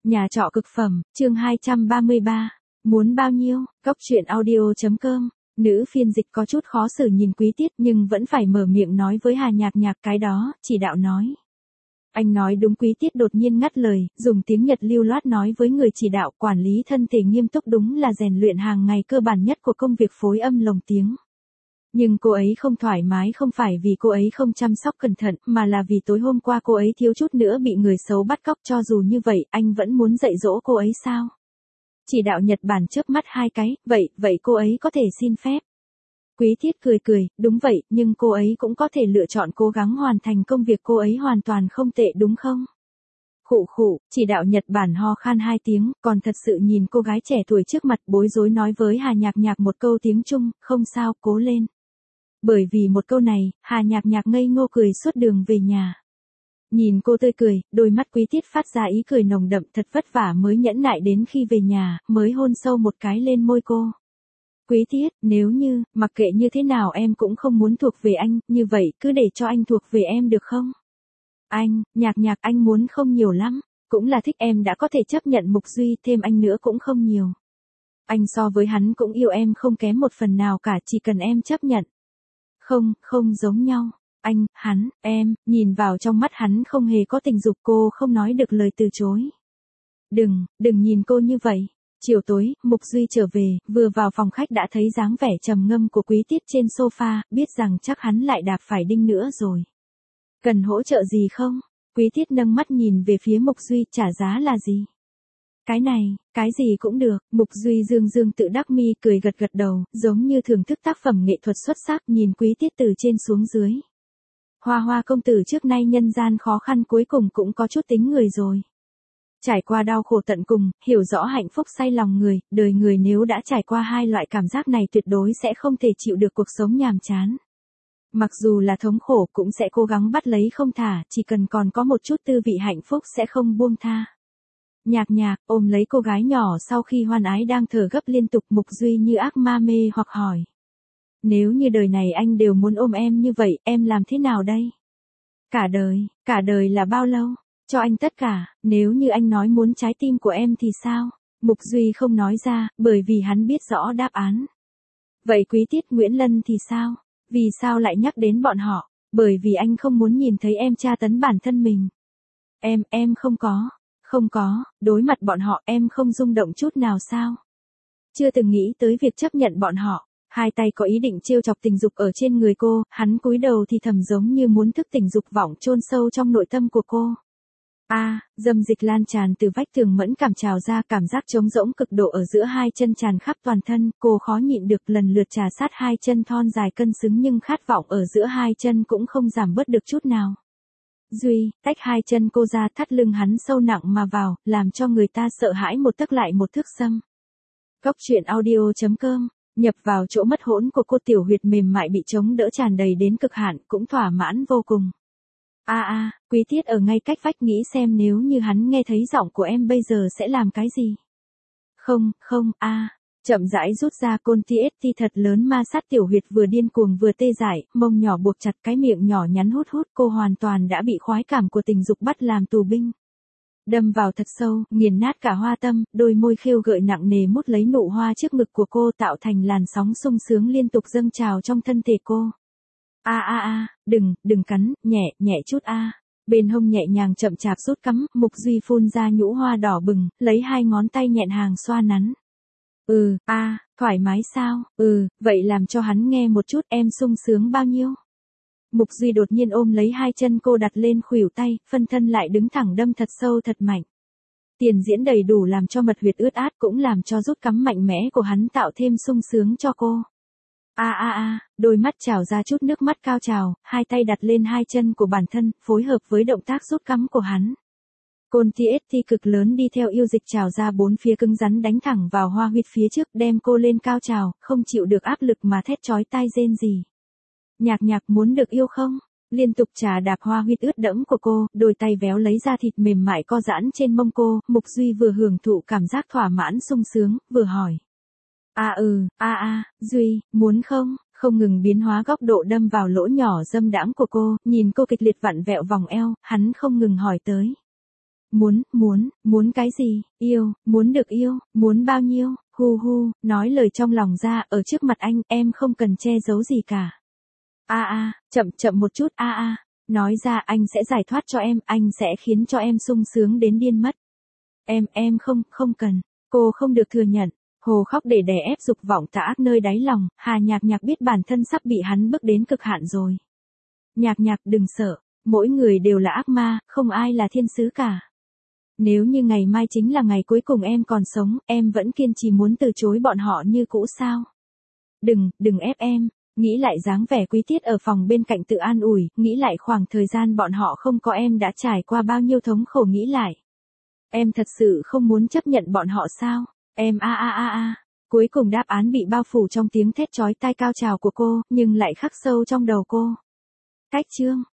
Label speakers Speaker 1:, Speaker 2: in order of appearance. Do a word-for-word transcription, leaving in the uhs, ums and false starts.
Speaker 1: Nhà trọ cực phẩm, chương hai trăm ba mươi ba. Muốn bao nhiêu? Cóc truyện audio chấm com. Nữ phiên dịch có chút khó xử nhìn Quý Tiết nhưng vẫn phải mở miệng nói với Hà Nhạc Nhạc cái đó, chỉ đạo nói. Anh nói đúng. Quý Tiết đột nhiên ngắt lời, dùng tiếng Nhật lưu loát nói với người chỉ đạo. Quản lý thân thể nghiêm túc đúng là rèn luyện hàng ngày cơ bản nhất của công việc phối âm lồng tiếng. Nhưng cô ấy không thoải mái không phải vì cô ấy không chăm sóc cẩn thận, mà là vì tối hôm qua cô ấy thiếu chút nữa bị người xấu bắt cóc. Cho dù như vậy, anh vẫn muốn dạy dỗ cô ấy sao? Chỉ đạo Nhật Bản chớp mắt hai cái, vậy, vậy cô ấy có thể xin phép. Quý Tiết cười cười, đúng vậy, nhưng cô ấy cũng có thể lựa chọn cố gắng hoàn thành công việc. Cô ấy hoàn toàn không tệ đúng không? Khụ khụ, chỉ đạo Nhật Bản ho khan hai tiếng, còn thật sự nhìn cô gái trẻ tuổi trước mặt bối rối nói với Hà Nhạc Nhạc một câu tiếng Trung, không sao, cố lên. Bởi vì một câu này, Hà Nhạc Nhạc ngây ngô cười suốt đường về nhà. Nhìn cô tươi cười, đôi mắt Quý Tiết phát ra ý cười nồng đậm, thật vất vả mới nhẫn nại đến khi về nhà, mới hôn sâu một cái lên môi cô. Quý Tiết, nếu như, mặc kệ như thế nào em cũng không muốn thuộc về anh, như vậy cứ để cho anh thuộc về em được không? Anh, Nhạc Nhạc, anh muốn không nhiều lắm, cũng là thích em đã có thể chấp nhận Mục Duy, thêm anh nữa cũng không nhiều. Anh so với hắn cũng yêu em không kém một phần nào cả, chỉ cần em chấp nhận. Không, không giống nhau. Anh, hắn, em, nhìn vào trong mắt hắn không hề có tình dục. Cô không nói được lời từ chối. Đừng, đừng nhìn cô như vậy. Chiều tối, Mục Duy trở về, vừa vào phòng khách đã thấy dáng vẻ trầm ngâm của Quý Tiết trên sofa, biết rằng chắc hắn lại đạp phải đinh nữa rồi. Cần hỗ trợ gì không? Quý Tiết nâng mắt nhìn về phía Mục Duy, trả giá là gì? Cái này, cái gì cũng được. Mục Duy dương dương tự đắc mi cười gật gật đầu, giống như thưởng thức tác phẩm nghệ thuật xuất sắc, nhìn Quý Tiết từ trên xuống dưới. Hoa Hoa công tử trước nay nhân gian khó khăn cuối cùng cũng có chút tính người rồi. Trải qua đau khổ tận cùng, hiểu rõ hạnh phúc say lòng người, đời người nếu đã trải qua hai loại cảm giác này tuyệt đối sẽ không thể chịu được cuộc sống nhàm chán. Mặc dù là thống khổ cũng sẽ cố gắng bắt lấy không thả, chỉ cần còn có một chút tư vị hạnh phúc sẽ không buông tha. Nhạc Nhạc ôm lấy cô gái nhỏ sau khi hoan ái đang thở gấp liên tục. Mục Duy như ác ma mê hoặc hỏi. Nếu như đời này anh đều muốn ôm em như vậy, em làm thế nào đây? Cả đời, cả đời là bao lâu? Cho anh tất cả, nếu như anh nói muốn trái tim của em thì sao? Mục Duy không nói ra, bởi vì hắn biết rõ đáp án. Vậy Quý Tiết Nguyễn Lân thì sao? Vì sao lại nhắc đến bọn họ? Bởi vì anh không muốn nhìn thấy em tra tấn bản thân mình. Em, em không có. Không có, đối mặt bọn họ em không rung động chút nào sao? Chưa từng nghĩ tới việc chấp nhận bọn họ. Hai tay có ý định trêu chọc tình dục ở trên người cô, hắn cúi đầu thì thầm giống như muốn thức tỉnh dục vọng chôn sâu trong nội tâm của cô. A, à, dâm dịch lan tràn từ vách tường mẫn cảm trào ra, cảm giác trống rỗng cực độ ở giữa hai chân tràn khắp toàn thân, cô khó nhịn được lần lượt trà sát hai chân thon dài cân xứng nhưng khát vọng ở giữa hai chân cũng không giảm bớt được chút nào. Duy, tách hai chân cô ra, thắt lưng hắn sâu nặng mà vào, làm cho người ta sợ hãi một tấc lại một thước xâm. Cóc truyện audio chấm com. Nhập vào chỗ mất hỗn của cô, tiểu huyệt mềm mại bị chống đỡ tràn đầy đến cực hạn, cũng thỏa mãn vô cùng. A à, a, à, Quý Tiết ở ngay cách vách nghĩ xem nếu như hắn nghe thấy giọng của em bây giờ sẽ làm cái gì. Không, không, a, à. Chậm rãi rút ra côn tê ét tê thật lớn ma sát tiểu huyệt vừa điên cuồng vừa tê dại, mông nhỏ buộc chặt, cái miệng nhỏ nhắn hút hút, cô hoàn toàn đã bị khoái cảm của tình dục bắt làm tù binh. Đâm vào thật sâu, nghiền nát cả hoa tâm, đôi môi khêu gợi nặng nề mút lấy nụ hoa trước ngực của cô, tạo thành làn sóng sung sướng liên tục dâng trào trong thân thể cô. A a a, đừng, đừng cắn, nhẹ, nhẹ chút a. À. Bên hông nhẹ nhàng chậm chạp rút cắm, Mục Duy phun ra nhũ hoa đỏ bừng, lấy hai ngón tay nhẹn hàng xoa nắn. Ừ, a, à, thoải mái sao? Ừ, vậy làm cho hắn nghe một chút, em sung sướng bao nhiêu? Mục Duy đột nhiên ôm lấy hai chân cô đặt lên khuỷu tay, phân thân lại đứng thẳng đâm thật sâu thật mạnh. Tiền diễn đầy đủ làm cho mật huyệt ướt át, cũng làm cho rút cắm mạnh mẽ của hắn tạo thêm sung sướng cho cô. A a a, đôi mắt trào ra chút nước mắt cao trào, hai tay đặt lên hai chân của bản thân, phối hợp với động tác rút cắm của hắn. Côn tê ét tê cực lớn đi theo yêu dịch trào ra bốn phía cứng rắn đánh thẳng vào hoa huyệt phía trước, đem cô lên cao trào, không chịu được áp lực mà thét chói tai rên rỉ. Nhạc Nhạc muốn được yêu không? Liên tục trà đạp hoa huyệt ướt đẫm của cô, đôi tay véo lấy da thịt mềm mại co giãn trên mông cô, Mục Duy vừa hưởng thụ cảm giác thỏa mãn sung sướng, vừa hỏi. A à, ừ, a à, a, à, Duy, muốn không? Không ngừng biến hóa góc độ đâm vào lỗ nhỏ dâm đãng của cô, nhìn cô kịch liệt vặn vẹo vòng eo, hắn không ngừng hỏi tới. Muốn, muốn, muốn cái gì, yêu, muốn được yêu, muốn bao nhiêu, hu hu, nói lời trong lòng ra, ở trước mặt anh, em không cần che giấu gì cả. A a, chậm chậm một chút, a a, nói ra anh sẽ giải thoát cho em, anh sẽ khiến cho em sung sướng đến điên mất. Em, em không, không cần, cô không được thừa nhận. Hồ khóc để đè ép dục vọng tà ác nơi đáy lòng, Hà Nhạc Nhạc biết bản thân sắp bị hắn bức đến cực hạn rồi. Nhạc Nhạc đừng sợ, mỗi người đều là ác ma, không ai là thiên sứ cả. Nếu như ngày mai chính là ngày cuối cùng em còn sống, em vẫn kiên trì muốn từ chối bọn họ như cũ sao? Đừng, đừng ép em, nghĩ lại dáng vẻ Quý Tiết ở phòng bên cạnh tự an ủi, nghĩ lại khoảng thời gian bọn họ không có em đã trải qua bao nhiêu thống khổ nghĩ lại. Em thật sự không muốn chấp nhận bọn họ sao? Em a a a a. Cuối cùng đáp án bị bao phủ trong tiếng thét chói tai cao trào của cô, nhưng lại khắc sâu trong đầu cô. Cách chương